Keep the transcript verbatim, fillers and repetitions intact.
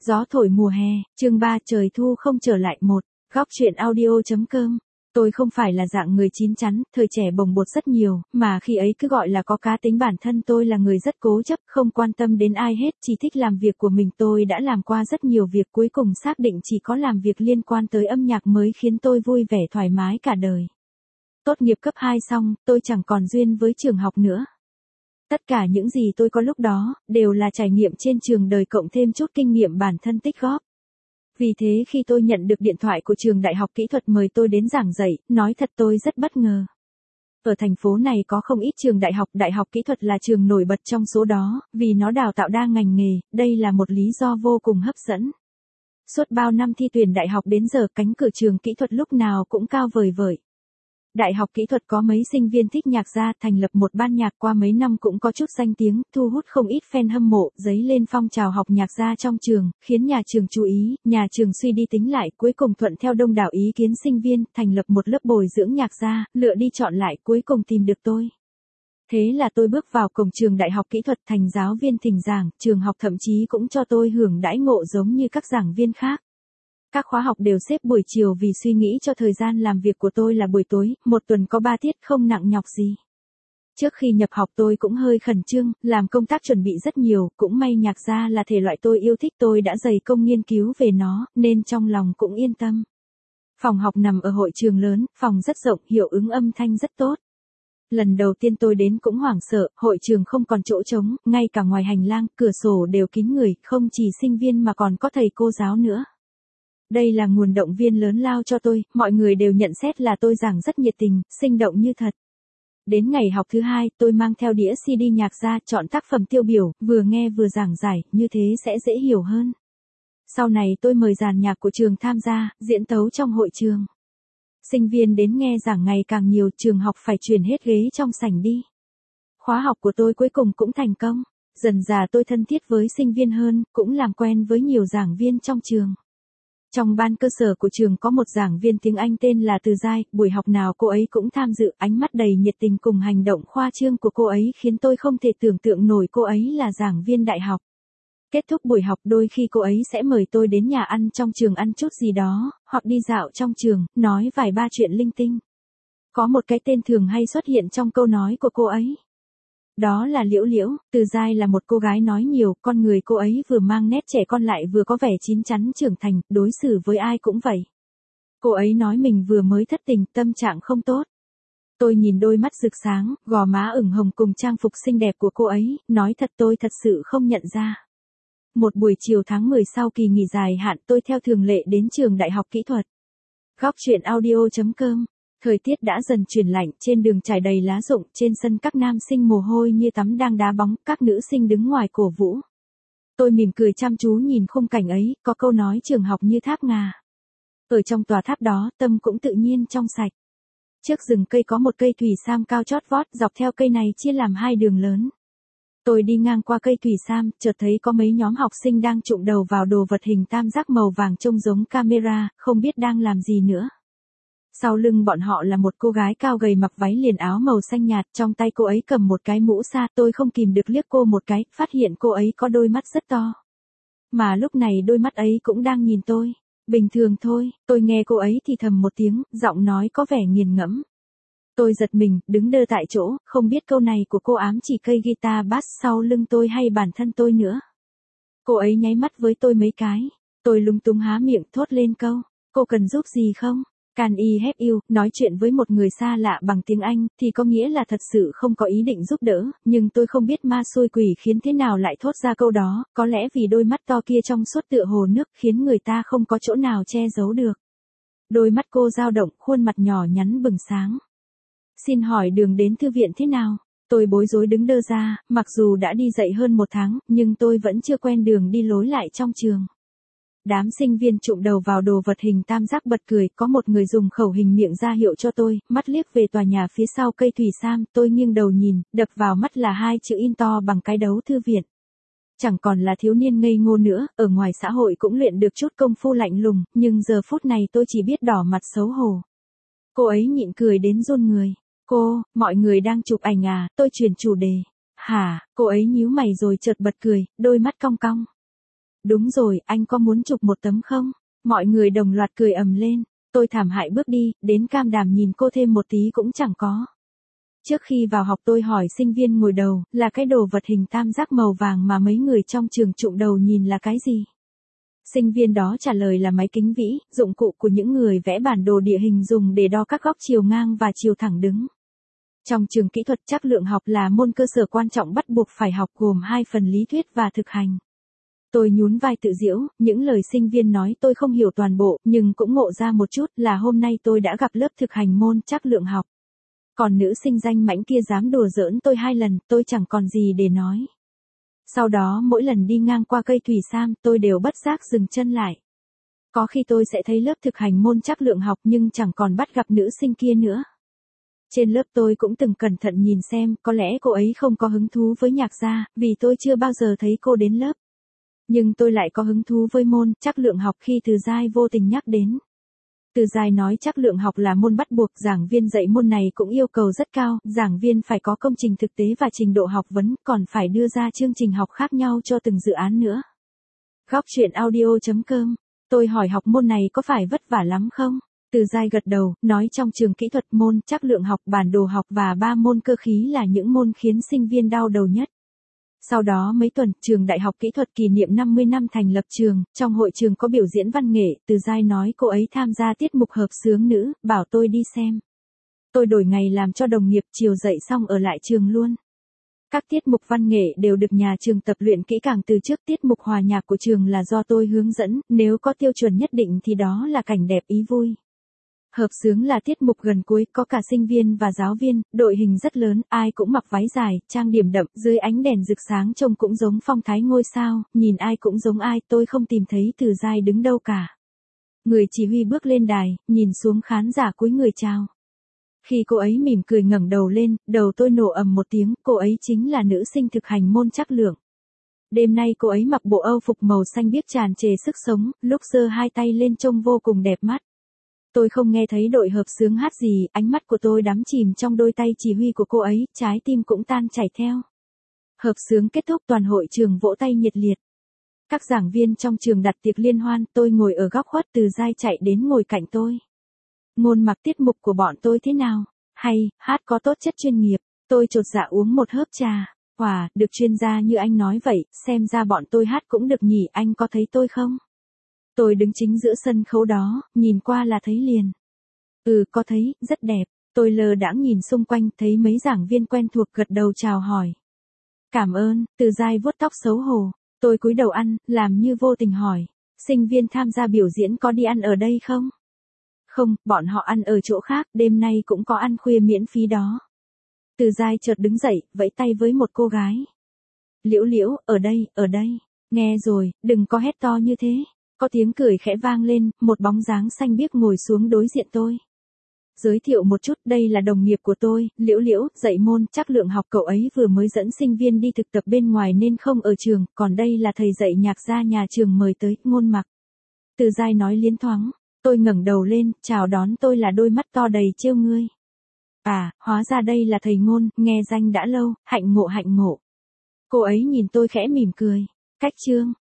Gió thổi mùa hè, chương ba trời thu không trở lại một, góc truyện audio.com. Tôi không phải là dạng người chín chắn, thời trẻ bồng bột rất nhiều, mà khi ấy cứ gọi là có cá tính. Bản thân tôi là người rất cố chấp, không quan tâm đến ai hết, chỉ thích làm việc của mình. Tôi đã làm qua rất nhiều việc, cuối cùng xác định chỉ có làm việc liên quan tới âm nhạc mới khiến tôi vui vẻ thoải mái cả đời. Tốt nghiệp cấp hai xong, tôi chẳng còn duyên với trường học nữa. Tất cả những gì tôi có lúc đó, đều là trải nghiệm trên trường đời cộng thêm chút kinh nghiệm bản thân tích góp. Vì thế khi tôi nhận được điện thoại của trường Đại học Kỹ thuật mời tôi đến giảng dạy, nói thật tôi rất bất ngờ. Ở thành phố này có không ít trường đại học, Đại học Kỹ thuật là trường nổi bật trong số đó, vì nó đào tạo đa ngành nghề, đây là một lý do vô cùng hấp dẫn. Suốt bao năm thi tuyển đại học đến giờ, cánh cửa trường kỹ thuật lúc nào cũng cao vời vợi. Đại học Kỹ thuật có mấy sinh viên thích nhạc ra, thành lập một ban nhạc, qua mấy năm cũng có chút danh tiếng, thu hút không ít fan hâm mộ, dấy lên phong trào học nhạc ra trong trường, khiến nhà trường chú ý, nhà trường suy đi tính lại, cuối cùng thuận theo đông đảo ý kiến sinh viên, thành lập một lớp bồi dưỡng nhạc ra, lựa đi chọn lại, cuối cùng tìm được tôi. Thế là tôi bước vào cổng trường Đại học Kỹ thuật thành giáo viên thỉnh giảng, trường học thậm chí cũng cho tôi hưởng đãi ngộ giống như các giảng viên khác. Các khóa học đều xếp buổi chiều vì suy nghĩ cho thời gian làm việc của tôi là buổi tối, một tuần có ba tiết không nặng nhọc gì. Trước khi nhập học tôi cũng hơi khẩn trương, làm công tác chuẩn bị rất nhiều, cũng may nhạc ra là thể loại tôi yêu thích, tôi đã dày công nghiên cứu về nó, nên trong lòng cũng yên tâm. Phòng học nằm ở hội trường lớn, phòng rất rộng, hiệu ứng âm thanh rất tốt. Lần đầu tiên tôi đến cũng hoảng sợ, hội trường không còn chỗ trống, ngay cả ngoài hành lang, cửa sổ đều kín người, không chỉ sinh viên mà còn có thầy cô giáo nữa. Đây là nguồn động viên lớn lao cho tôi, mọi người đều nhận xét là tôi giảng rất nhiệt tình, sinh động như thật. Đến ngày học thứ hai, tôi mang theo đĩa xê đê nhạc ra, chọn tác phẩm tiêu biểu, vừa nghe vừa giảng giải, như thế sẽ dễ hiểu hơn. Sau này tôi mời dàn nhạc của trường tham gia, diễn tấu trong hội trường. Sinh viên đến nghe giảng ngày càng nhiều, trường học phải chuyển hết ghế trong sảnh đi. Khóa học của tôi cuối cùng cũng thành công. Dần dà tôi thân thiết với sinh viên hơn, cũng làm quen với nhiều giảng viên trong trường. Trong ban cơ sở của trường có một giảng viên tiếng Anh tên là Từ Giai, buổi học nào cô ấy cũng tham dự, ánh mắt đầy nhiệt tình cùng hành động khoa trương của cô ấy khiến tôi không thể tưởng tượng nổi cô ấy là giảng viên đại học. Kết thúc buổi học đôi khi cô ấy sẽ mời tôi đến nhà ăn trong trường ăn chút gì đó, hoặc đi dạo trong trường, nói vài ba chuyện linh tinh. Có một cái tên thường hay xuất hiện trong câu nói của cô ấy. Đó là Liễu Liễu. Từ Giai là một cô gái nói nhiều, con người cô ấy vừa mang nét trẻ con lại vừa có vẻ chín chắn trưởng thành, đối xử với ai cũng vậy. Cô ấy nói mình vừa mới thất tình, tâm trạng không tốt. Tôi nhìn đôi mắt rực sáng, gò má ửng hồng cùng trang phục xinh đẹp của cô ấy, nói thật tôi thật sự không nhận ra. Một buổi chiều tháng mười sau kỳ nghỉ dài hạn, tôi theo thường lệ đến trường Đại học Kỹ thuật. Góc truyện audio.com. Thời tiết đã dần chuyển lạnh, trên đường trải đầy lá rụng, trên sân các nam sinh mồ hôi như tắm đang đá bóng, các nữ sinh đứng ngoài cổ vũ. Tôi mỉm cười chăm chú nhìn khung cảnh ấy, có câu nói trường học như tháp ngà. Ở trong tòa tháp đó, tâm cũng tự nhiên trong sạch. Trước rừng cây có một cây thủy sam cao chót vót, dọc theo cây này chia làm hai đường lớn. Tôi đi ngang qua cây thủy sam, chợt thấy có mấy nhóm học sinh đang chụm đầu vào đồ vật hình tam giác màu vàng trông giống camera, không biết đang làm gì nữa. Sau lưng bọn họ là một cô gái cao gầy mặc váy liền áo màu xanh nhạt, trong tay cô ấy cầm một cái mũ sa, tôi không kìm được liếc cô một cái, phát hiện cô ấy có đôi mắt rất to. Mà lúc này đôi mắt ấy cũng đang nhìn tôi. Bình thường thôi, tôi nghe cô ấy thì thầm một tiếng, giọng nói có vẻ nghiền ngẫm. Tôi giật mình, đứng đơ tại chỗ, không biết câu này của cô ám chỉ cây guitar bass sau lưng tôi hay bản thân tôi nữa. Cô ấy nháy mắt với tôi mấy cái, tôi lúng túng há miệng thốt lên câu, cô cần giúp gì không? Can I help you? Nói chuyện với một người xa lạ bằng tiếng Anh, thì có nghĩa là thật sự không có ý định giúp đỡ, nhưng tôi không biết ma xui quỷ khiến thế nào lại thốt ra câu đó, có lẽ vì đôi mắt to kia trong suốt tựa hồ nước khiến người ta không có chỗ nào che giấu được. Đôi mắt cô dao động, khuôn mặt nhỏ nhắn bừng sáng. Xin hỏi đường đến thư viện thế nào? Tôi bối rối đứng đơ ra, mặc dù đã đi dạy hơn một tháng, nhưng tôi vẫn chưa quen đường đi lối lại trong trường. Đám sinh viên chụm đầu vào đồ vật hình tam giác bật cười, có một người dùng khẩu hình miệng ra hiệu cho tôi, mắt liếc về tòa nhà phía sau cây thủy sam, tôi nghiêng đầu nhìn, đập vào mắt là hai chữ in to bằng cái đấu thư viện. Chẳng còn là thiếu niên ngây ngô nữa, ở ngoài xã hội cũng luyện được chút công phu lạnh lùng, nhưng giờ phút này tôi chỉ biết đỏ mặt xấu hổ. Cô ấy nhịn cười đến run người. Cô, mọi người đang chụp ảnh à, tôi chuyển chủ đề. Hả, cô ấy nhíu mày rồi chợt bật cười, đôi mắt cong cong. Đúng rồi, anh có muốn chụp một tấm không? Mọi người đồng loạt cười ầm lên. Tôi thảm hại bước đi, đến cam đàm nhìn cô thêm một tí cũng chẳng có. Trước khi vào học tôi hỏi sinh viên ngồi đầu, là cái đồ vật hình tam giác màu vàng mà mấy người trong trường trụng đầu nhìn là cái gì? Sinh viên đó trả lời là máy kính vĩ, dụng cụ của những người vẽ bản đồ địa hình dùng để đo các góc chiều ngang và chiều thẳng đứng. Trong trường kỹ thuật trắc lượng học là môn cơ sở quan trọng bắt buộc phải học gồm hai phần lý thuyết và thực hành. Tôi nhún vai tự giễu, những lời sinh viên nói tôi không hiểu toàn bộ, nhưng cũng ngộ ra một chút là hôm nay tôi đã gặp lớp thực hành môn trắc lượng học. Còn nữ sinh danh mãnh kia dám đùa giỡn tôi hai lần, tôi chẳng còn gì để nói. Sau đó mỗi lần đi ngang qua cây thủy sam, tôi đều bất giác dừng chân lại. Có khi tôi sẽ thấy lớp thực hành môn trắc lượng học nhưng chẳng còn bắt gặp nữ sinh kia nữa. Trên lớp tôi cũng từng cẩn thận nhìn xem, có lẽ cô ấy không có hứng thú với nhạc gia, vì tôi chưa bao giờ thấy cô đến lớp. Nhưng tôi lại có hứng thú với môn trắc lượng học khi Từ Giai vô tình nhắc đến. Từ Giai nói trắc lượng học là môn bắt buộc, giảng viên dạy môn này cũng yêu cầu rất cao, giảng viên phải có công trình thực tế và trình độ học vấn, còn phải đưa ra chương trình học khác nhau cho từng dự án nữa. Góc truyện audio chấm com. Tôi hỏi học môn này có phải vất vả lắm không? Từ Giai gật đầu, nói trong trường kỹ thuật môn trắc lượng học, bản đồ học và ba môn cơ khí là những môn khiến sinh viên đau đầu nhất. Sau đó mấy tuần, trường Đại học Kỹ thuật kỷ niệm năm mươi năm thành lập trường, trong hội trường có biểu diễn văn nghệ, Từ Giai nói cô ấy tham gia tiết mục hợp xướng nữ, bảo tôi đi xem. Tôi đổi ngày làm cho đồng nghiệp, chiều dậy xong ở lại trường luôn. Các tiết mục văn nghệ đều được nhà trường tập luyện kỹ càng từ trước, tiết mục hòa nhạc của trường là do tôi hướng dẫn, nếu có tiêu chuẩn nhất định thì đó là cảnh đẹp ý vui. Hợp xướng là tiết mục gần cuối, có cả sinh viên và giáo viên, đội hình rất lớn, ai cũng mặc váy dài, trang điểm đậm, dưới ánh đèn rực sáng trông cũng giống phong thái ngôi sao, nhìn ai cũng giống ai, tôi không tìm thấy Từ Giai đứng đâu cả. Người chỉ huy bước lên đài, nhìn xuống khán giả cúi người chào. Khi cô ấy mỉm cười ngẩng đầu lên, đầu tôi nổ ầm một tiếng, cô ấy chính là nữ sinh thực hành môn trắc lượng. Đêm nay cô ấy mặc bộ âu phục màu xanh biếc tràn trề sức sống, lúc giơ hai tay lên trông vô cùng đẹp mắt. Tôi không nghe thấy đội hợp xướng hát gì, ánh mắt của tôi đắm chìm trong đôi tay chỉ huy của cô ấy, trái tim cũng tan chảy theo. Hợp xướng kết thúc, toàn hội trường vỗ tay nhiệt liệt. Các giảng viên trong trường đặt tiệc liên hoan, tôi ngồi ở góc khuất, Từ Giai chạy đến ngồi cạnh tôi. Ngôn mặc tiết mục của bọn tôi thế nào? Hay, hát có tốt chất chuyên nghiệp. Tôi chột dạ uống một hớp trà. Wow, được chuyên gia như anh nói vậy, xem ra bọn tôi hát cũng được nhỉ, anh có thấy tôi không? Tôi đứng chính giữa sân khấu đó, nhìn qua là thấy liền. Ừ, có thấy, rất đẹp. Tôi lờ đãng nhìn xung quanh, thấy mấy giảng viên quen thuộc gật đầu chào hỏi. Cảm ơn, Từ Giai vuốt tóc xấu hổ. Tôi cúi đầu ăn, làm như vô tình hỏi. Sinh viên tham gia biểu diễn có đi ăn ở đây không? Không, bọn họ ăn ở chỗ khác, đêm nay cũng có ăn khuya miễn phí đó. Từ Giai chợt đứng dậy, vẫy tay với một cô gái. Liễu Liễu, ở đây, ở đây. Nghe rồi, đừng có hét to như thế. Có tiếng cười khẽ vang lên, một bóng dáng xanh biếc ngồi xuống đối diện tôi. Giới thiệu một chút, đây là đồng nghiệp của tôi, Liễu Liễu, dạy môn trắc lượng học, cậu ấy vừa mới dẫn sinh viên đi thực tập bên ngoài nên không ở trường, còn đây là thầy dạy nhạc gia nhà trường mời tới, Ngôn Mặc. Từ Giai nói liến thoáng, tôi ngẩng đầu lên, chào đón, tôi là đôi mắt to đầy trêu ngươi. À, hóa ra đây là thầy Ngôn, nghe danh đã lâu, hạnh ngộ hạnh ngộ. Cô ấy nhìn tôi khẽ mỉm cười, cách chương.